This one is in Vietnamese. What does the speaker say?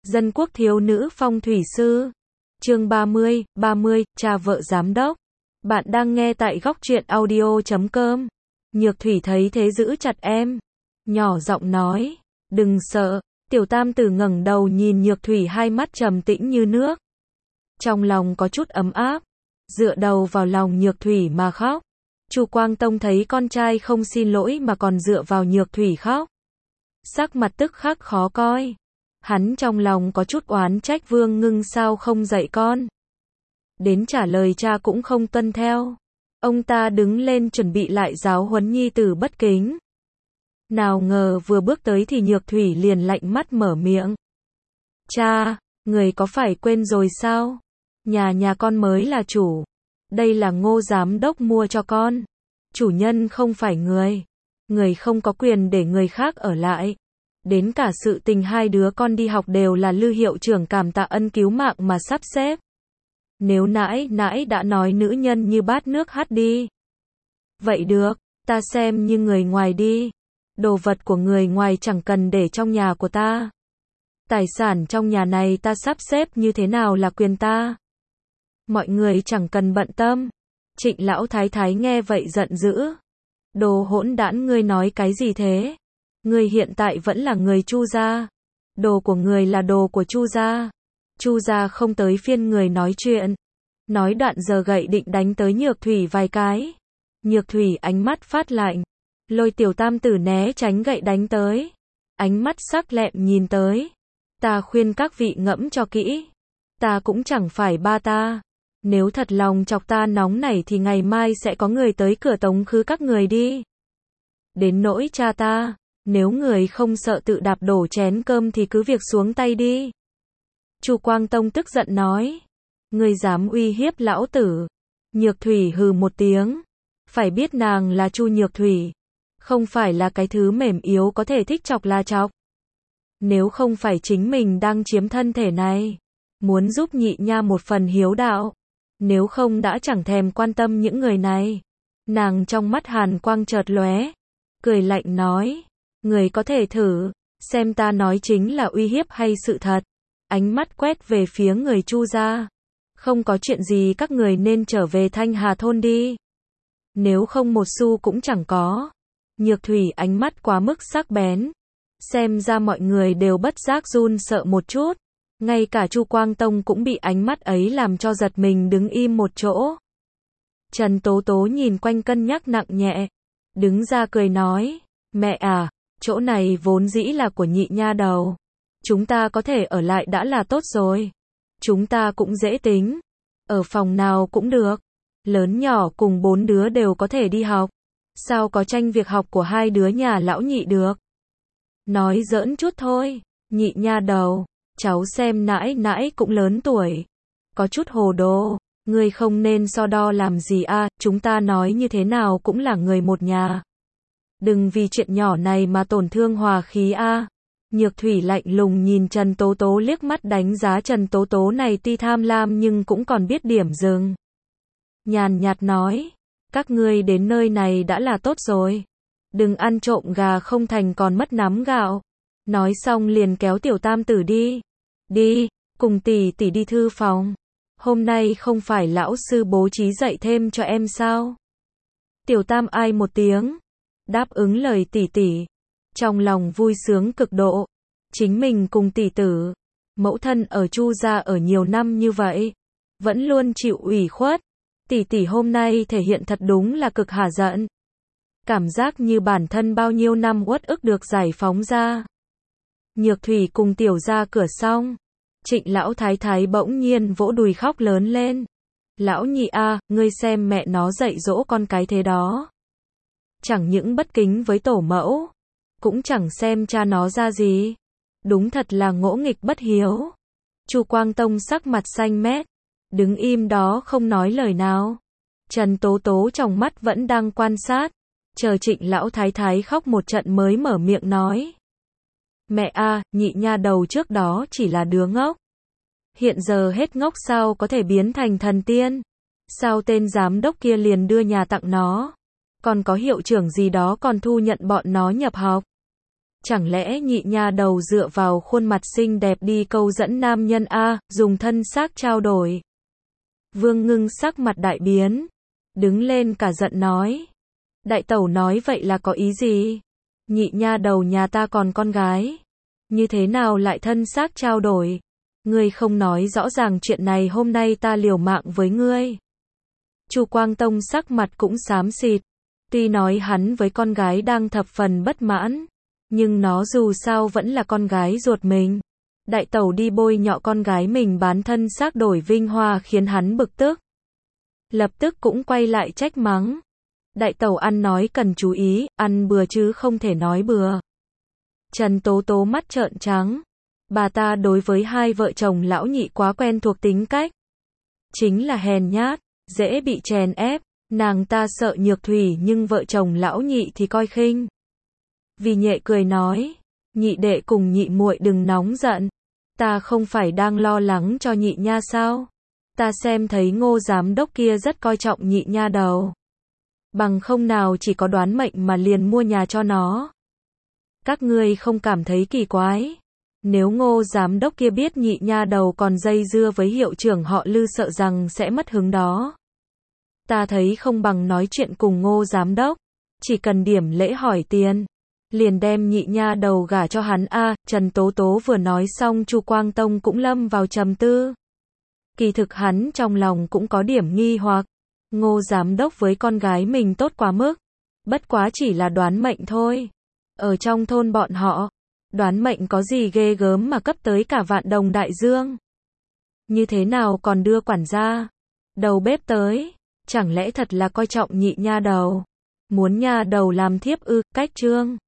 Dân quốc thiếu nữ phong thủy sư. Chương 30, cha vợ giám đốc. Bạn đang nghe tại góc truyện audio.com. Nhược Thủy thấy thế giữ chặt em. Nhỏ giọng nói, đừng sợ. Tiểu tam tử ngẩng đầu nhìn Nhược Thủy, hai mắt trầm tĩnh như nước. Trong lòng có chút ấm áp. Dựa đầu vào lòng Nhược Thủy mà khóc. Chu Quang Tông thấy con trai không xin lỗi mà còn dựa vào Nhược Thủy khóc. Sắc mặt tức khắc khó coi. Hắn trong lòng có chút oán trách Vương Ngưng sao không dạy con. Đến trả lời cha cũng không tuân theo. Ông ta đứng lên chuẩn bị lại giáo huấn nhi tử bất kính. Nào ngờ vừa bước tới thì Nhược Thủy liền lạnh mắt mở miệng. Cha, người có phải quên rồi sao? Nhà con mới là chủ. Đây là Ngô giám đốc mua cho con. Chủ nhân không phải người. Người không có quyền để người khác ở lại. Đến cả sự tình hai đứa con đi học đều là Lư hiệu trưởng cảm tạ ân cứu mạng mà sắp xếp. Nếu nãi đã nói nữ nhân như bát nước hắt đi. Vậy được, ta xem như người ngoài đi. Đồ vật của người ngoài chẳng cần để trong nhà của ta. Tài sản trong nhà này ta sắp xếp như thế nào là quyền ta. Mọi người chẳng cần bận tâm. Trịnh lão thái thái nghe vậy giận dữ. Đồ hỗn đản, ngươi nói cái gì thế? Ngươi hiện tại vẫn là người Chu gia. Đồ của người là đồ của Chu gia. Chu gia không tới phiên người nói chuyện. Nói đoạn giờ gậy định đánh tới Nhược Thủy vài cái. Nhược Thủy ánh mắt phát lạnh. Lôi tiểu tam tử né tránh gậy đánh tới. Ánh mắt sắc lẹm nhìn tới. Ta khuyên các vị ngẫm cho kỹ. Ta cũng chẳng phải ba ta. Nếu thật lòng chọc ta nóng nảy thì ngày mai sẽ có người tới cửa tống khứ các người đi. Đến nỗi cha ta, nếu người không sợ tự đạp đổ chén cơm thì cứ việc xuống tay đi. Chu Quang Tông tức giận nói. Ngươi dám uy hiếp lão tử. Nhược Thủy hừ một tiếng. Phải biết nàng là Chu Nhược Thủy. Không phải là cái thứ mềm yếu có thể thích chọc là chọc. Nếu không phải chính mình đang chiếm thân thể này. Muốn giúp nhị nha một phần hiếu đạo. Nếu không đã chẳng thèm quan tâm những người này. Nàng trong mắt hàn quang chợt lóe. Cười lạnh nói. Người có thể thử. Xem ta nói chính là uy hiếp hay sự thật. Ánh mắt quét về phía người Chu gia. Không có chuyện gì các người nên trở về Thanh Hà thôn đi. Nếu không một xu cũng chẳng có. Nhược Thủy ánh mắt quá mức sắc bén. Xem ra mọi người đều bất giác run sợ một chút. Ngay cả Chu Quang Tông cũng bị ánh mắt ấy làm cho giật mình đứng im một chỗ. Trần Tố Tố nhìn quanh cân nhắc nặng nhẹ. Đứng ra cười nói. Mẹ à, chỗ này vốn dĩ là của nhị nha đầu. Chúng ta có thể ở lại đã là tốt rồi. Chúng ta cũng dễ tính. Ở phòng nào cũng được. Lớn nhỏ cùng 4 đứa đều có thể đi học. Sao có tranh việc học của hai đứa nhà lão nhị được. Nói giỡn chút thôi. Nhị nha đầu. Cháu xem nãi cũng lớn tuổi. Có chút hồ đồ. Ngươi không nên so đo làm gì à. Chúng ta nói như thế nào cũng là người một nhà. Đừng vì chuyện nhỏ này mà tổn thương hòa khí à. Nhược Thủy lạnh lùng nhìn Trần Tố Tố liếc mắt, đánh giá Trần Tố Tố này tuy tham lam nhưng cũng còn biết điểm dừng. Nhàn nhạt nói. Các ngươi đến nơi này đã là tốt rồi. Đừng ăn trộm gà không thành còn mất nắm gạo. Nói xong liền kéo tiểu tam tử đi. Đi, cùng tỷ đi thư phòng. Hôm nay không phải lão sư bố trí dạy thêm cho em sao? Tiểu tam ai một tiếng. Đáp ứng lời tỷ. Trong lòng vui sướng cực độ. Chính mình cùng tỷ tử. Mẫu thân ở Chu gia ở nhiều năm như vậy. Vẫn luôn chịu ủy khuất. Tỷ hôm nay thể hiện thật đúng là cực hả giận. Cảm giác như bản thân bao nhiêu năm uất ức được giải phóng ra. Nhược Thủy cùng tiểu ra cửa xong. Trịnh lão thái thái bỗng nhiên vỗ đùi khóc lớn lên. Lão nhị a, ngươi xem mẹ nó dạy dỗ con cái thế đó. Chẳng những bất kính với tổ mẫu. Cũng chẳng xem cha nó ra gì. Đúng thật là ngỗ nghịch bất hiếu. Chu Quang Tông sắc mặt xanh mét. Đứng im đó không nói lời nào. Trần Tố Tố trong mắt vẫn đang quan sát. Chờ Trịnh lão thái thái khóc một trận mới mở miệng nói. Mẹ a, nhị nha đầu trước đó chỉ là đứa ngốc. Hiện giờ hết ngốc sao có thể biến thành thần tiên. Sao tên giám đốc kia liền đưa nhà tặng nó. Còn có hiệu trưởng gì đó còn thu nhận bọn nó nhập học. Chẳng lẽ nhị nha đầu dựa vào khuôn mặt xinh đẹp đi câu dẫn nam nhân a, dùng thân xác trao đổi. Vương Ngưng sắc mặt đại biến, đứng lên cả giận nói. Đại tẩu nói vậy là có ý gì? Nhị nha đầu nhà ta còn con gái. Như thế nào lại thân xác trao đổi? Ngươi không nói rõ ràng chuyện này, hôm nay ta liều mạng với ngươi. Chu Quang Tông sắc mặt cũng xám xịt. Tuy nói hắn với con gái đang thập phần bất mãn, nhưng nó dù sao vẫn là con gái ruột mình. Đại tẩu đi bôi nhọ con gái mình bán thân xác đổi vinh hoa khiến hắn bực tức. Lập tức cũng quay lại trách mắng. Đại tẩu ăn nói cần chú ý, ăn bừa chứ không thể nói bừa. Trần Tố Tố mắt trợn trắng. Bà ta đối với hai vợ chồng lão nhị quá quen thuộc tính cách. Chính là hèn nhát, dễ bị chèn ép. Nàng ta sợ Nhược Thủy nhưng vợ chồng lão nhị thì coi khinh. Vì Nhệ cười nói, nhị đệ cùng nhị muội đừng nóng giận. Ta không phải đang lo lắng cho nhị nha sao? Ta xem thấy Ngô giám đốc kia rất coi trọng nhị nha đầu. Bằng không nào chỉ có đoán mệnh mà liền mua nhà cho nó. Các ngươi không cảm thấy kỳ quái? Nếu Ngô giám đốc kia biết nhị nha đầu còn dây dưa với hiệu trưởng họ Lư sợ rằng sẽ mất hứng đó. Ta thấy không bằng nói chuyện cùng Ngô giám đốc. Chỉ cần điểm lễ hỏi tiền. Liền đem nhị nha đầu gả cho hắn a. Trần Tố Tố vừa nói xong Chu Quang Tông cũng lâm vào trầm tư. Kỳ thực hắn trong lòng cũng có điểm nghi hoặc. Ngô giám đốc với con gái mình tốt quá mức. Bất quá chỉ là đoán mệnh thôi. Ở trong thôn bọn họ, đoán mệnh có gì ghê gớm mà cấp tới cả vạn đồng đại dương. Như thế nào còn đưa quản gia, đầu bếp tới. Chẳng lẽ thật là coi trọng nhị nha đầu. Muốn nha đầu làm thiếp ư? Cách trương.